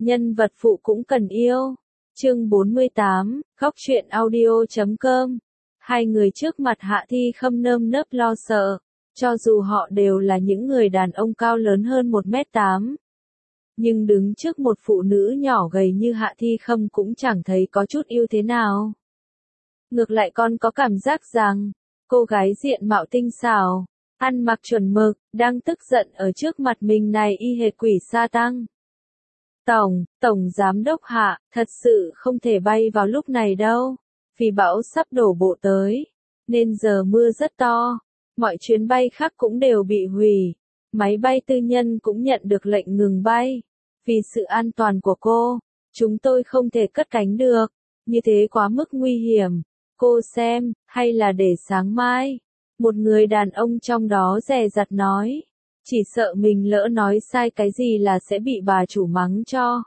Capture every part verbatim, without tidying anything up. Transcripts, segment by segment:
nhân vật phụ cũng cần yêu. Chương bốn mươi tám, góc truyện audio chấm com. Hai người trước mặt Hạ Thi Khâm nơm nớp lo sợ, cho dù họ đều là những người đàn ông cao lớn hơn một mét tám. Nhưng đứng trước một phụ nữ nhỏ gầy như Hạ Thi Khâm cũng chẳng thấy có chút ưu thế nào. Ngược lại con có cảm giác rằng, cô gái diện mạo tinh xảo, ăn mặc chuẩn mực, đang tức giận ở trước mặt mình này y hệt quỷ sa tăng. Tổng, Tổng Giám Đốc Hạ, thật sự không thể bay vào lúc này đâu, vì bão sắp đổ bộ tới, nên giờ mưa rất to, mọi chuyến bay khác cũng đều bị hủy, máy bay tư nhân cũng nhận được lệnh ngừng bay. Vì sự an toàn của cô, chúng tôi không thể cất cánh được, như thế quá mức nguy hiểm. Cô xem, hay là để sáng mai? Một người đàn ông trong đó dè dặt nói, chỉ sợ mình lỡ nói sai cái gì là sẽ bị bà chủ mắng cho.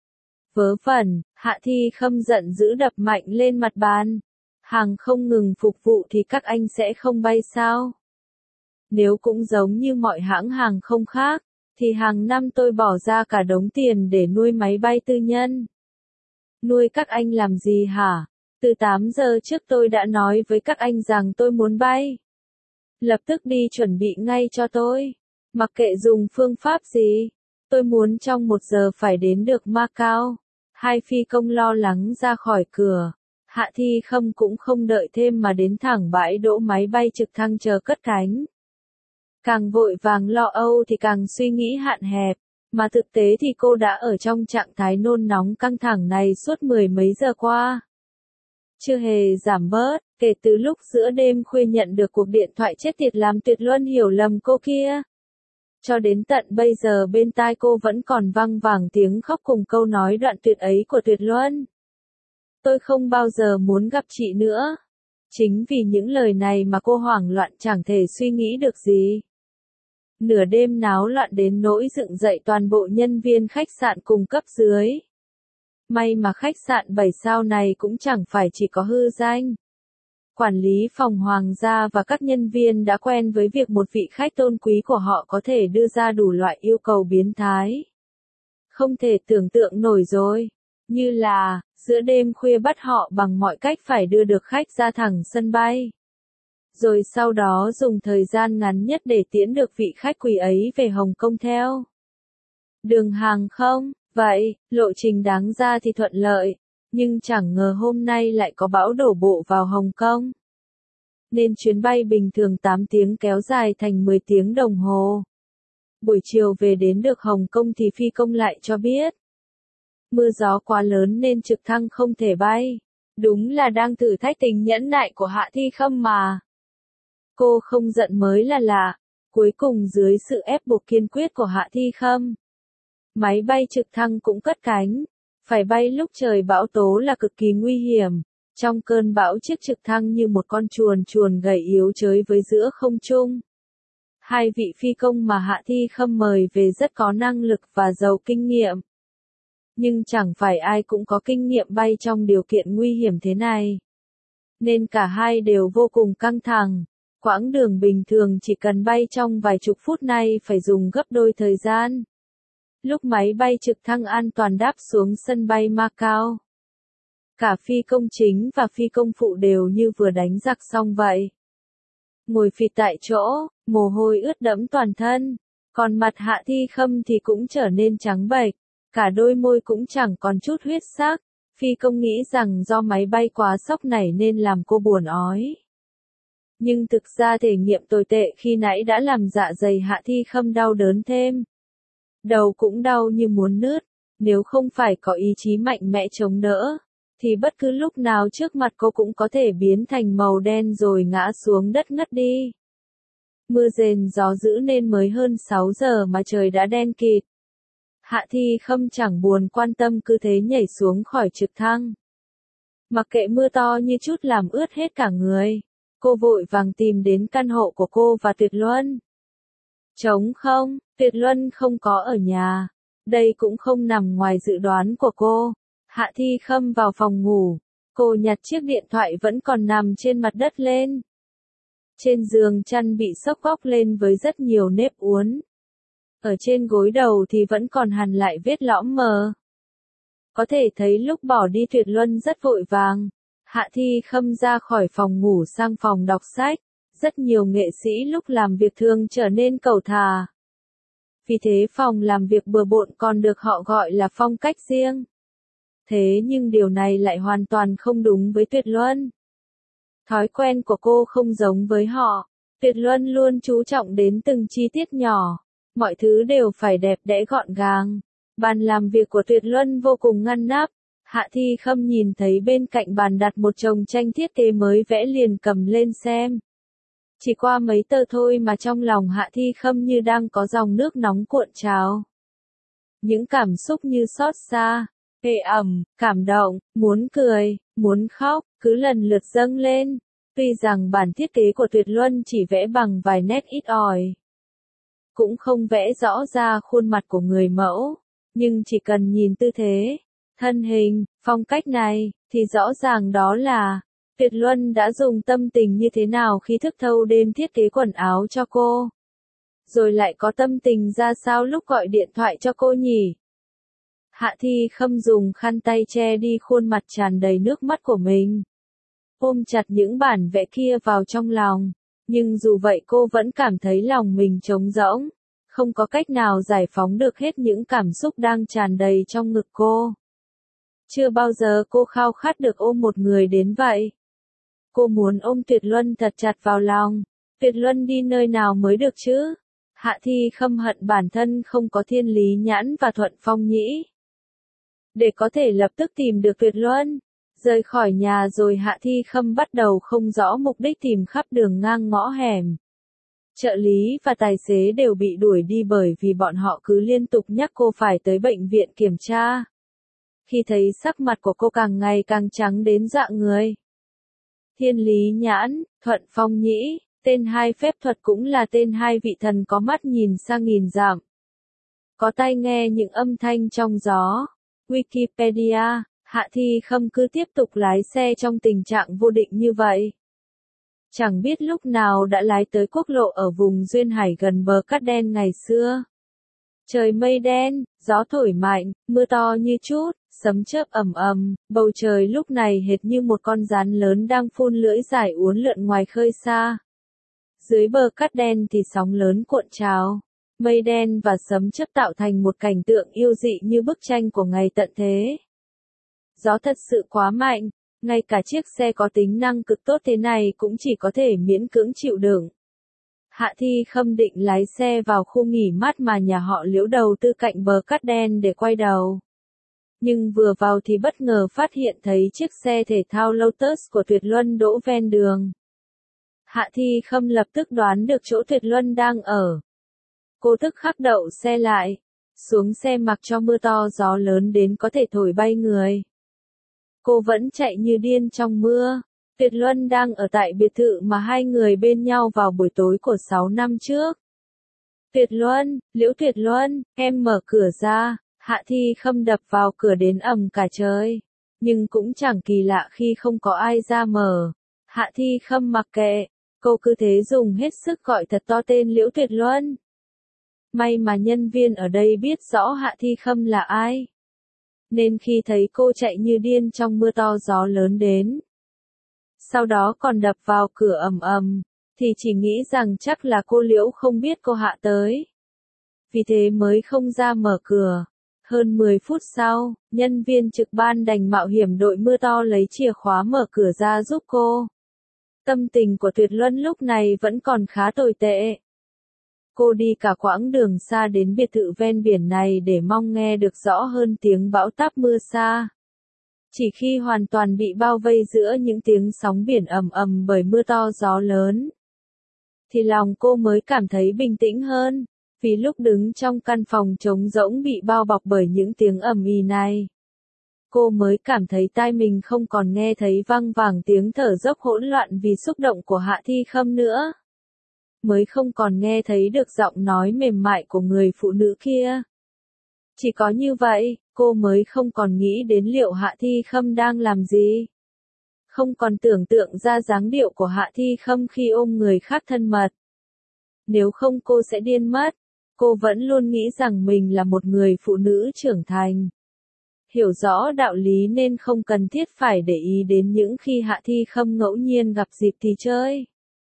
Vớ vẩn, Hạ Thi Khâm giận dữ đập mạnh lên mặt bàn. Hàng không ngừng phục vụ thì các anh sẽ không bay sao? Nếu cũng giống như mọi hãng hàng không khác, thì hàng năm tôi bỏ ra cả đống tiền để nuôi máy bay tư nhân. Nuôi các anh làm gì hả? Từ tám giờ trước tôi đã nói với các anh rằng tôi muốn bay. Lập tức đi chuẩn bị ngay cho tôi. Mặc kệ dùng phương pháp gì. Tôi muốn trong một giờ phải đến được Macau. Hai phi công lo lắng ra khỏi cửa. Hạ Thi Khâm cũng không đợi thêm mà đến thẳng bãi đỗ máy bay trực thăng chờ cất cánh. Càng vội vàng lo âu thì càng suy nghĩ hạn hẹp, mà thực tế thì cô đã ở trong trạng thái nôn nóng căng thẳng này suốt mười mấy giờ qua. Chưa hề giảm bớt, kể từ lúc giữa đêm khuya nhận được cuộc điện thoại chết tiệt làm Tuyệt Luân hiểu lầm cô kia. Cho đến tận bây giờ bên tai cô vẫn còn văng vẳng tiếng khóc cùng câu nói đoạn tuyệt ấy của Tuyệt Luân. Tôi không bao giờ muốn gặp chị nữa. Chính vì những lời này mà cô hoảng loạn chẳng thể suy nghĩ được gì. Nửa đêm náo loạn đến nỗi dựng dậy toàn bộ nhân viên khách sạn cùng cấp dưới. May mà khách sạn bảy sao này cũng chẳng phải chỉ có hư danh. Quản lý phòng hoàng gia và các nhân viên đã quen với việc một vị khách tôn quý của họ có thể đưa ra đủ loại yêu cầu biến thái. Không thể tưởng tượng nổi rồi. Như là, giữa đêm khuya bắt họ bằng mọi cách phải đưa được khách ra thẳng sân bay. Rồi sau đó dùng thời gian ngắn nhất để tiễn được vị khách quý ấy về Hồng Kông theo đường hàng không. Vậy, lộ trình đáng ra thì thuận lợi, nhưng chẳng ngờ hôm nay lại có bão đổ bộ vào Hồng Kông. Nên chuyến bay bình thường tám tiếng kéo dài thành mười tiếng đồng hồ. Buổi chiều về đến được Hồng Kông thì phi công lại cho biết. Mưa gió quá lớn nên trực thăng không thể bay. Đúng là đang thử thách tình nhẫn nại của Hạ Thi Khâm mà. Cô không giận mới là lạ. Cuối cùng dưới sự ép buộc kiên quyết của Hạ Thi Khâm, máy bay trực thăng cũng cất cánh. Phải bay lúc trời bão tố là cực kỳ nguy hiểm. Trong cơn bão chiếc trực thăng như một con chuồn chuồn gầy yếu chới với giữa không trung. Hai vị phi công mà Hạ Thi Khâm mời về rất có năng lực và giàu kinh nghiệm. Nhưng chẳng phải ai cũng có kinh nghiệm bay trong điều kiện nguy hiểm thế này. Nên cả hai đều vô cùng căng thẳng. Quãng đường bình thường chỉ cần bay trong vài chục phút nay phải dùng gấp đôi thời gian. Lúc máy bay trực thăng an toàn đáp xuống sân bay Macau, cả phi công chính và phi công phụ đều như vừa đánh giặc xong vậy. Ngồi phịch tại chỗ, mồ hôi ướt đẫm toàn thân, còn mặt Hạ Thi Khâm thì cũng trở nên trắng bệch, cả đôi môi cũng chẳng còn chút huyết sắc. Phi công nghĩ rằng do máy bay quá sốc nảy nên làm cô buồn ói. Nhưng thực ra thể nghiệm tồi tệ khi nãy đã làm dạ dày Hạ Thi Khâm đau đớn thêm. Đầu cũng đau như muốn nứt, nếu không phải có ý chí mạnh mẽ chống đỡ, thì bất cứ lúc nào trước mặt cô cũng có thể biến thành màu đen rồi ngã xuống đất ngất đi. Mưa rền gió dữ nên mới hơn sáu giờ mà trời đã đen kịt. Hạ Thi Khâm chẳng buồn quan tâm cứ thế nhảy xuống khỏi trực thăng. Mặc kệ mưa to như chút làm ướt hết cả người, cô vội vàng tìm đến căn hộ của cô và Tuyệt Luân. Trống không, Tuyệt Luân không có ở nhà. Đây cũng không nằm ngoài dự đoán của cô. Hạ Thi Khâm vào phòng ngủ. Cô nhặt chiếc điện thoại vẫn còn nằm trên mặt đất lên. Trên giường chăn bị xốc góc lên với rất nhiều nếp uốn. Ở trên gối đầu thì vẫn còn hằn lại vết lõm mờ. Có thể thấy lúc bỏ đi Tuyệt Luân rất vội vàng. Hạ Thi Khâm ra khỏi phòng ngủ sang phòng đọc sách. Rất nhiều nghệ sĩ lúc làm việc thường trở nên cẩu thả. Vì thế phòng làm việc bừa bộn còn được họ gọi là phong cách riêng. Thế nhưng điều này lại hoàn toàn không đúng với Tuyệt Luân. Thói quen của cô không giống với họ. Tuyệt Luân luôn chú trọng đến từng chi tiết nhỏ. Mọi thứ đều phải đẹp đẽ gọn gàng. Bàn làm việc của Tuyệt Luân vô cùng ngăn nắp. Hạ Thi Khâm nhìn thấy bên cạnh bàn đặt một chồng tranh thiết kế mới vẽ liền cầm lên xem. Chỉ qua mấy tờ thôi mà trong lòng Hạ Thi Khâm như đang có dòng nước nóng cuộn trào. Những cảm xúc như xót xa, ê ẩm, cảm động, muốn cười, muốn khóc, cứ lần lượt dâng lên. Tuy rằng bản thiết kế của Tuyệt Luân chỉ vẽ bằng vài nét ít ỏi, cũng không vẽ rõ ra khuôn mặt của người mẫu, nhưng chỉ cần nhìn tư thế, thân hình, phong cách này, thì rõ ràng đó là Tuyệt Luân đã dùng tâm tình như thế nào khi thức thâu đêm thiết kế quần áo cho cô. Rồi lại có tâm tình ra sao lúc gọi điện thoại cho cô nhỉ? Hạ Thi Khâm dùng khăn tay che đi khuôn mặt tràn đầy nước mắt của mình. Ôm chặt những bản vẽ kia vào trong lòng. Nhưng dù vậy cô vẫn cảm thấy lòng mình trống rỗng. Không có cách nào giải phóng được hết những cảm xúc đang tràn đầy trong ngực cô. Chưa bao giờ cô khao khát được ôm một người đến vậy. Cô muốn ôm Tuyệt Luân thật chặt vào lòng. Tuyệt Luân đi nơi nào mới được chứ? Hạ Thi Khâm hận bản thân không có Thiên Lý Nhãn và Thuận Phong Nhĩ. Để có thể lập tức tìm được Tuyệt Luân. Rời khỏi nhà rồi Hạ Thi Khâm bắt đầu không rõ mục đích tìm khắp đường ngang ngõ hẻm. Trợ lý và tài xế đều bị đuổi đi bởi vì bọn họ cứ liên tục nhắc cô phải tới bệnh viện kiểm tra. Khi thấy sắc mặt của cô càng ngày càng trắng đến dọa người. Thiên Lý Nhãn, Thuận Phong Nhĩ, tên hai phép thuật cũng là tên hai vị thần có mắt nhìn xa nghìn dặm. Có tai nghe những âm thanh trong gió. Wikipedia, Hạ Thi Khâm cứ tiếp tục lái xe trong tình trạng vô định như vậy. Chẳng biết lúc nào đã lái tới quốc lộ ở vùng Duyên Hải gần bờ Cát Đen ngày xưa. Trời mây đen, gió thổi mạnh, mưa to như chút, sấm chớp ầm ầm, bầu trời lúc này hệt như một con rắn lớn đang phun lưỡi dài uốn lượn ngoài khơi xa. Dưới bờ Cát Đen thì sóng lớn cuộn trào, mây đen và sấm chớp tạo thành một cảnh tượng yêu dị như bức tranh của ngày tận thế. Gió thật sự quá mạnh, ngay cả chiếc xe có tính năng cực tốt thế này cũng chỉ có thể miễn cưỡng chịu đựng. Hạ Thi Khâm định lái xe vào khu nghỉ mát mà nhà họ Liễu đầu tư cạnh bờ Cát Đen để quay đầu. Nhưng vừa vào thì bất ngờ phát hiện thấy chiếc xe thể thao Lotus của Tuyệt Luân đỗ ven đường. Hạ Thi Khâm lập tức đoán được chỗ Tuyệt Luân đang ở. Cô tức khắc đậu xe lại, xuống xe mặc cho mưa to gió lớn đến có thể thổi bay người. Cô vẫn chạy như điên trong mưa. Tuyệt Luân đang ở tại biệt thự mà hai người bên nhau vào buổi tối của sáu năm trước. Tuyệt Luân, Liễu Tuyệt Luân, em mở cửa ra. Hạ Thi Khâm đập vào cửa đến ầm cả trời. Nhưng cũng chẳng kỳ lạ khi không có ai ra mở. Hạ Thi Khâm mặc kệ. Cô cứ thế dùng hết sức gọi thật to tên Liễu Tuyệt Luân. May mà nhân viên ở đây biết rõ Hạ Thi Khâm là ai. Nên khi thấy cô chạy như điên trong mưa to gió lớn đến, sau đó còn đập vào cửa ầm ầm, thì chỉ nghĩ rằng chắc là cô Liễu không biết cô Hạ tới. Vì thế mới không ra mở cửa. Hơn mười phút sau, nhân viên trực ban đành mạo hiểm đội mưa to lấy chìa khóa mở cửa ra giúp cô. Tâm tình của Tuyệt Luân lúc này vẫn còn khá tồi tệ. Cô đi cả quãng đường xa đến biệt thự ven biển này để mong nghe được rõ hơn tiếng bão táp mưa xa. Chỉ khi hoàn toàn bị bao vây giữa những tiếng sóng biển ầm ầm bởi mưa to gió lớn, thì lòng cô mới cảm thấy bình tĩnh hơn, vì lúc đứng trong căn phòng trống rỗng bị bao bọc bởi những tiếng ầm ĩ này, cô mới cảm thấy tai mình không còn nghe thấy văng vẳng tiếng thở dốc hỗn loạn vì xúc động của Hạ Thi Khâm nữa. Mới không còn nghe thấy được giọng nói mềm mại của người phụ nữ kia. Chỉ có như vậy, cô mới không còn nghĩ đến liệu Hạ Thi Khâm đang làm gì. Không còn tưởng tượng ra dáng điệu của Hạ Thi Khâm khi ôm người khác thân mật. Nếu không cô sẽ điên mất. Cô vẫn luôn nghĩ rằng mình là một người phụ nữ trưởng thành. hiểu rõ đạo lý nên không cần thiết phải để ý đến những khi Hạ Thi Khâm ngẫu nhiên gặp dịp thì chơi.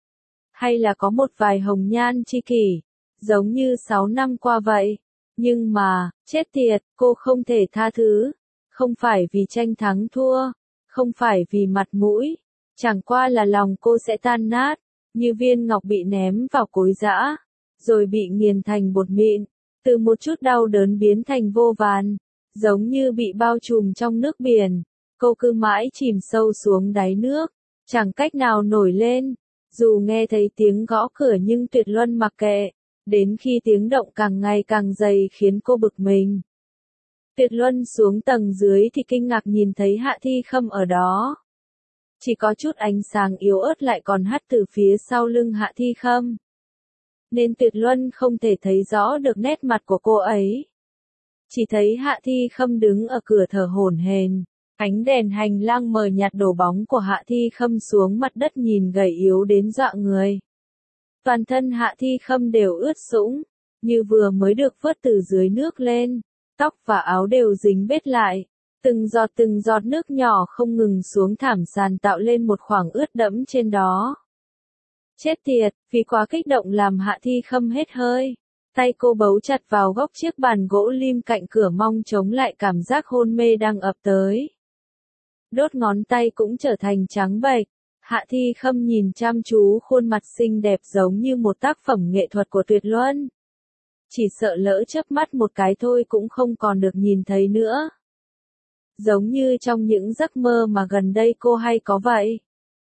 Hay là có một vài hồng nhan tri kỷ, giống như sáu năm qua vậy. Nhưng mà, chết tiệt, cô không thể tha thứ. Không phải vì tranh thắng thua, không phải vì mặt mũi, chẳng qua là lòng cô sẽ tan nát, như viên ngọc bị ném vào cối giã, rồi bị nghiền thành bột mịn, từ một chút đau đớn biến thành vô vàn, giống như bị bao trùm trong nước biển, cô cứ mãi chìm sâu xuống đáy nước, chẳng cách nào nổi lên, dù nghe thấy tiếng gõ cửa nhưng Tuyệt Luân mặc kệ, đến khi tiếng động càng ngày càng dày khiến cô bực mình. Tuyệt Luân xuống tầng dưới thì kinh ngạc nhìn thấy Hạ Thi Khâm ở đó. Chỉ có chút ánh sáng yếu ớt lại còn hắt từ phía sau lưng Hạ Thi Khâm. Nên Tuyệt Luân không thể thấy rõ được nét mặt của cô ấy. Chỉ thấy Hạ Thi Khâm đứng ở cửa thở hổn hển, ánh đèn hành lang mờ nhạt đổ bóng của Hạ Thi Khâm xuống mặt đất nhìn gầy yếu đến dọa người. Toàn thân Hạ Thi Khâm đều ướt sũng, như vừa mới được vớt từ dưới nước lên, tóc và áo đều dính bết lại, từng giọt từng giọt nước nhỏ không ngừng xuống thảm sàn tạo lên một khoảng ướt đẫm trên đó. Chết tiệt, vì quá kích động làm Hạ Thi Khâm hết hơi. Tay cô bấu chặt vào góc chiếc bàn gỗ lim cạnh cửa mong chống lại cảm giác hôn mê đang ập tới. Đốt ngón tay cũng trở thành trắng bệch. Hạ Thi Khâm nhìn chăm chú khuôn mặt xinh đẹp giống như một tác phẩm nghệ thuật của Tuyệt Luân. Chỉ sợ lỡ chớp mắt một cái thôi cũng không còn được nhìn thấy nữa. Giống như trong những giấc mơ mà gần đây cô hay có vậy.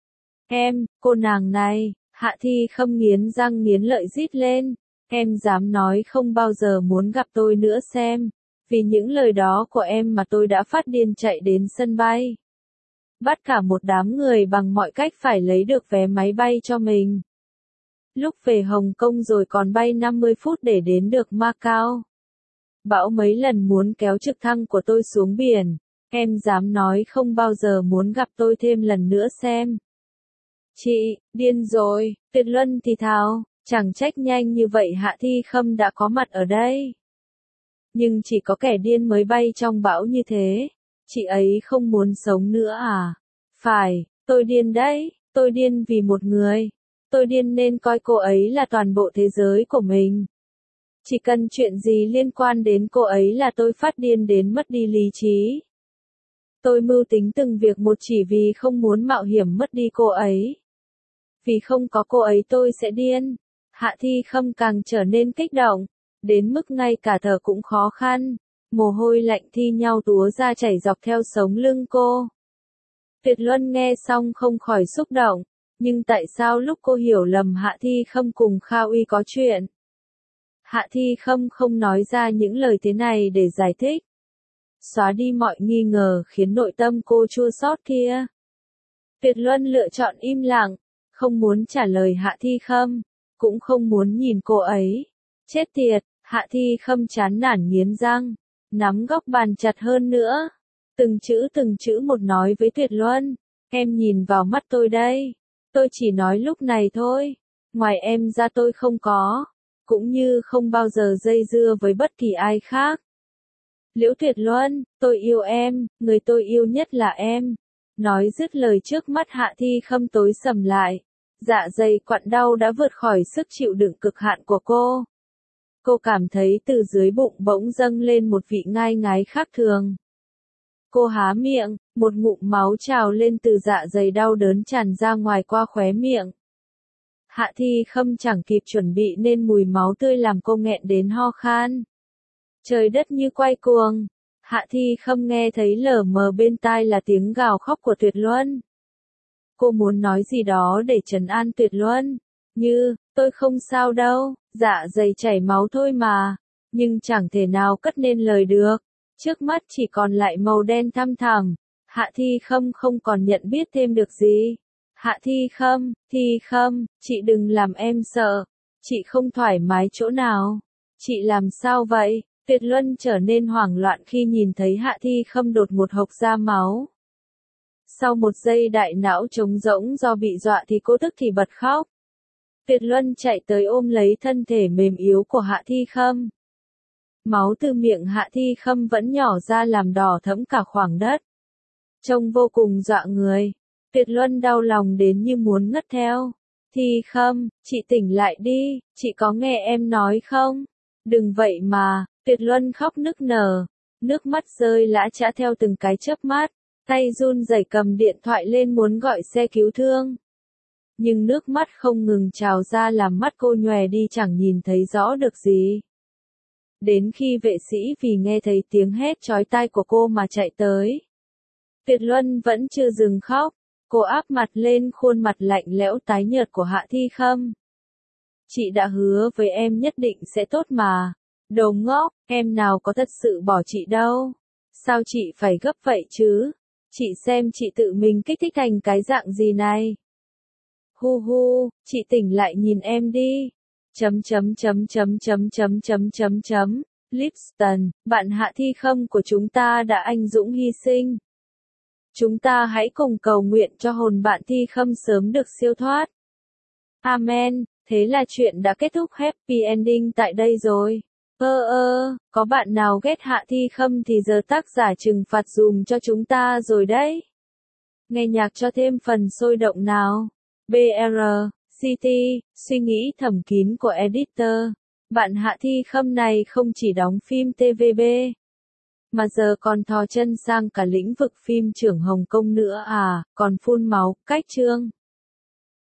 Em, cô nàng này, Hạ Thi Khâm nghiến răng nghiến lợi rít lên. Em dám nói không bao giờ muốn gặp tôi nữa xem. Vì những lời đó của em mà tôi đã phát điên chạy đến sân bay. Bắt cả một đám người bằng mọi cách phải lấy được vé máy bay cho mình. Lúc về Hồng Kông rồi còn bay năm mươi phút để đến được Macau. Bảo mấy lần muốn kéo trực thăng của tôi xuống biển. Em dám nói không bao giờ muốn gặp tôi thêm lần nữa xem. Chị, điên rồi, Tuyệt Luân thì thào, chẳng trách nhanh như vậy Hạ Thi Khâm đã có mặt ở đây. Nhưng chỉ có kẻ điên mới bay trong bão như thế. Chị ấy không muốn sống nữa à? Phải, tôi điên đấy, tôi điên vì một người. Tôi điên nên coi cô ấy là toàn bộ thế giới của mình. Chỉ cần chuyện gì liên quan đến cô ấy là tôi phát điên đến mất đi lý trí. Tôi mưu tính từng việc một chỉ vì không muốn mạo hiểm mất đi cô ấy. Vì không có cô ấy tôi sẽ điên. Hạ Thi Khâm càng trở nên kích động, đến mức ngay cả thở cũng khó khăn. Mồ hôi lạnh thi nhau túa ra chảy dọc theo sống lưng cô. Tuyệt Luân nghe xong không khỏi xúc động, nhưng tại sao lúc cô hiểu lầm Hạ Thi Khâm cùng Kha Uy có chuyện? Hạ Thi Khâm không nói ra những lời thế này để giải thích. Xóa đi mọi nghi ngờ khiến nội tâm cô chua xót kia. Tuyệt Luân lựa chọn im lặng, không muốn trả lời Hạ Thi Khâm, cũng không muốn nhìn cô ấy. Chết tiệt, Hạ Thi Khâm chán nản nghiến răng, nắm góc bàn chặt hơn nữa. Từng chữ từng chữ một nói với Tuyệt Luân, em nhìn vào mắt tôi đây. Tôi chỉ nói lúc này thôi, ngoài em ra tôi không có, cũng như không bao giờ dây dưa với bất kỳ ai khác. Liễu Tuyệt Luân, tôi yêu em, người tôi yêu nhất là em. Nói dứt lời trước mắt Hạ Thi Khâm tối sầm lại, dạ dày quặn đau đã vượt khỏi sức chịu đựng cực hạn của cô. Cô cảm thấy từ dưới bụng bỗng dâng lên một vị ngai ngái khác thường. Cô há miệng, một ngụm máu trào lên từ dạ dày đau đớn tràn ra ngoài qua khóe miệng. Hạ Thi Khâm chẳng kịp chuẩn bị nên mùi máu tươi làm cô nghẹn đến ho khan. Trời đất như quay cuồng. Hạ Thi Khâm nghe thấy lờ mờ bên tai là tiếng gào khóc của Tuyệt Luân. Cô muốn nói gì đó để trấn an Tuyệt Luân. Như, tôi không sao đâu, dạ dày chảy máu thôi mà. Nhưng chẳng thể nào cất nên lời được. Trước mắt chỉ còn lại màu đen thăm thẳm. Hạ Thi Khâm không còn nhận biết thêm được gì. Hạ Thi Khâm, Thi Khâm, chị đừng làm em sợ. Chị không thoải mái chỗ nào. Chị làm sao vậy? Tuyệt Luân trở nên hoảng loạn khi nhìn thấy Hạ Thi Khâm đột ngột hộc ra máu. Sau một giây đại não trống rỗng do bị dọa thì cô tức thì bật khóc. Tuyệt Luân chạy tới ôm lấy thân thể mềm yếu của Hạ Thi Khâm. Máu từ miệng Hạ Thi Khâm vẫn nhỏ ra làm đỏ thẫm cả khoảng đất. Trông vô cùng dọa người. Tuyệt Luân đau lòng đến như muốn ngất theo. Thi Khâm, chị tỉnh lại đi, chị có nghe em nói không? Đừng vậy mà, Tuyệt Luân khóc nức nở. Nước mắt rơi lã chã theo từng cái chớp mắt. Tay run rẩy cầm điện thoại lên muốn gọi xe cứu thương. Nhưng nước mắt không ngừng trào ra làm mắt cô nhòe đi chẳng nhìn thấy rõ được gì. Đến khi vệ sĩ vì nghe thấy tiếng hét chói tai của cô mà chạy tới. Tuyệt Luân vẫn chưa dừng khóc, cô áp mặt lên khuôn mặt lạnh lẽo tái nhợt của Hạ Thi Khâm. Chị đã hứa với em nhất định sẽ tốt mà. Đồ ngốc, em nào có thật sự bỏ chị đâu. Sao chị phải gấp vậy chứ? Chị xem chị tự mình kích thích thành cái dạng gì này. Hu hu, chị tỉnh lại nhìn em đi. Chấm chấm chấm chấm chấm chấm chấm chấm chấm. Lipston, bạn Hạ Thi Khâm của chúng ta đã anh dũng hy sinh. Chúng ta hãy cùng cầu nguyện cho hồn bạn Thi Khâm sớm được siêu thoát. Amen, thế là chuyện đã kết thúc happy ending tại đây rồi. Ơ ơ, có bạn nào ghét Hạ Thi Khâm thì giờ tác giả trừng phạt dùm cho chúng ta rồi đấy. Nghe nhạc cho thêm phần sôi động nào. bê rờ, xê tê, suy nghĩ thầm kín của editor. Bạn Hạ Thi Khâm này không chỉ đóng phim tê vê bê, mà giờ còn thò chân sang cả lĩnh vực phim trưởng Hồng Kông nữa à, còn phun máu, cách chương.